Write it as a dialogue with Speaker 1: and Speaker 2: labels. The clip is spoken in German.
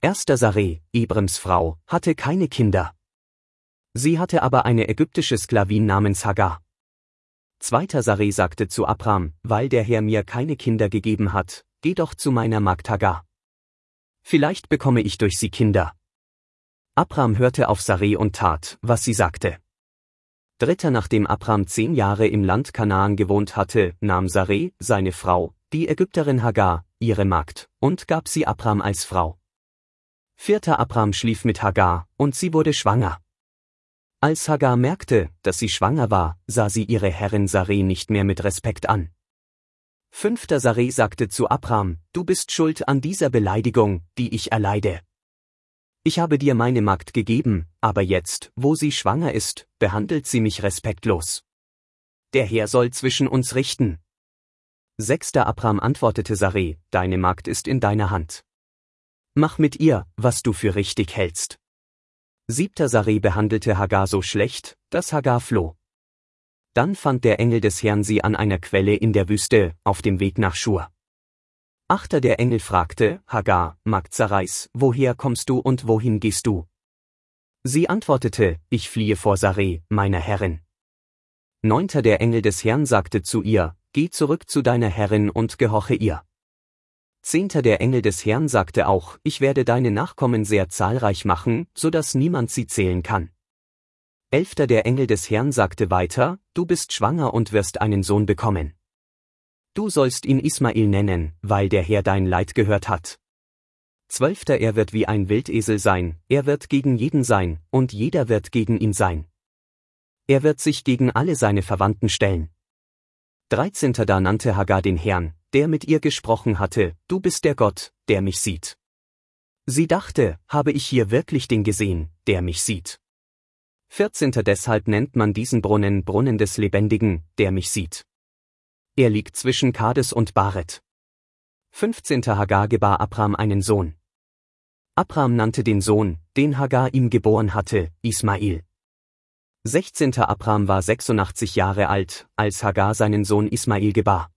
Speaker 1: 1. Sareh, Ibrems Frau, hatte keine Kinder. Sie hatte aber eine ägyptische Sklavin namens Hagar. 2. Sareh sagte zu Abram, weil der Herr mir keine Kinder gegeben hat, geh doch zu meiner Magd Hagar. Vielleicht bekomme ich durch sie Kinder. Abram hörte auf Sareh und tat, was sie sagte. 3. Nachdem Abram 10 Jahre im Land Kanaan gewohnt hatte, nahm Sareh, seine Frau, die Ägypterin Hagar, ihre Magd, und gab sie Abram als Frau. 4. Abram schlief mit Hagar, und sie wurde schwanger. Als Hagar merkte, dass sie schwanger war, sah sie ihre Herrin Sareh nicht mehr mit Respekt an. 5. Sareh sagte zu Abram, du bist schuld an dieser Beleidigung, die ich erleide. Ich habe dir meine Magd gegeben, aber jetzt, wo sie schwanger ist, behandelt sie mich respektlos. Der Herr soll zwischen uns richten. 6. Abram antwortete Sareh, deine Magd ist in deiner Hand. Mach mit ihr, was du für richtig hältst. 7. Sareh behandelte Hagar so schlecht, dass Hagar floh. Dann fand der Engel des Herrn sie an einer Quelle in der Wüste, auf dem Weg nach Schur. 8. Der Engel fragte, Hagar, Magd Sarais, woher kommst du und wohin gehst du? Sie antwortete, ich fliehe vor Sareh, meiner Herrin. 9. Der Engel des Herrn sagte zu ihr, geh zurück zu deiner Herrin und gehorche ihr. 10. Der Engel des Herrn sagte auch, ich werde deine Nachkommen sehr zahlreich machen, so dass niemand sie zählen kann. 11. Der Engel des Herrn sagte weiter, du bist schwanger und wirst einen Sohn bekommen. Du sollst ihn Ismael nennen, weil der Herr dein Leid gehört hat. 12. Er wird wie ein Wildesel sein, er wird gegen jeden sein, und jeder wird gegen ihn sein. Er wird sich gegen alle seine Verwandten stellen. 13. Da nannte Hagar den Herrn, der mit ihr gesprochen hatte, du bist der Gott, der mich sieht. Sie dachte, habe ich hier wirklich den gesehen, der mich sieht. 14. Deshalb nennt man diesen Brunnen Brunnen des Lebendigen, der mich sieht. Er liegt zwischen Kades und Baret. 15. Hagar gebar Abram einen Sohn. Abram nannte den Sohn, den Hagar ihm geboren hatte, Ismael. 16. Abram war 86 Jahre alt, als Hagar seinen Sohn Ismael gebar.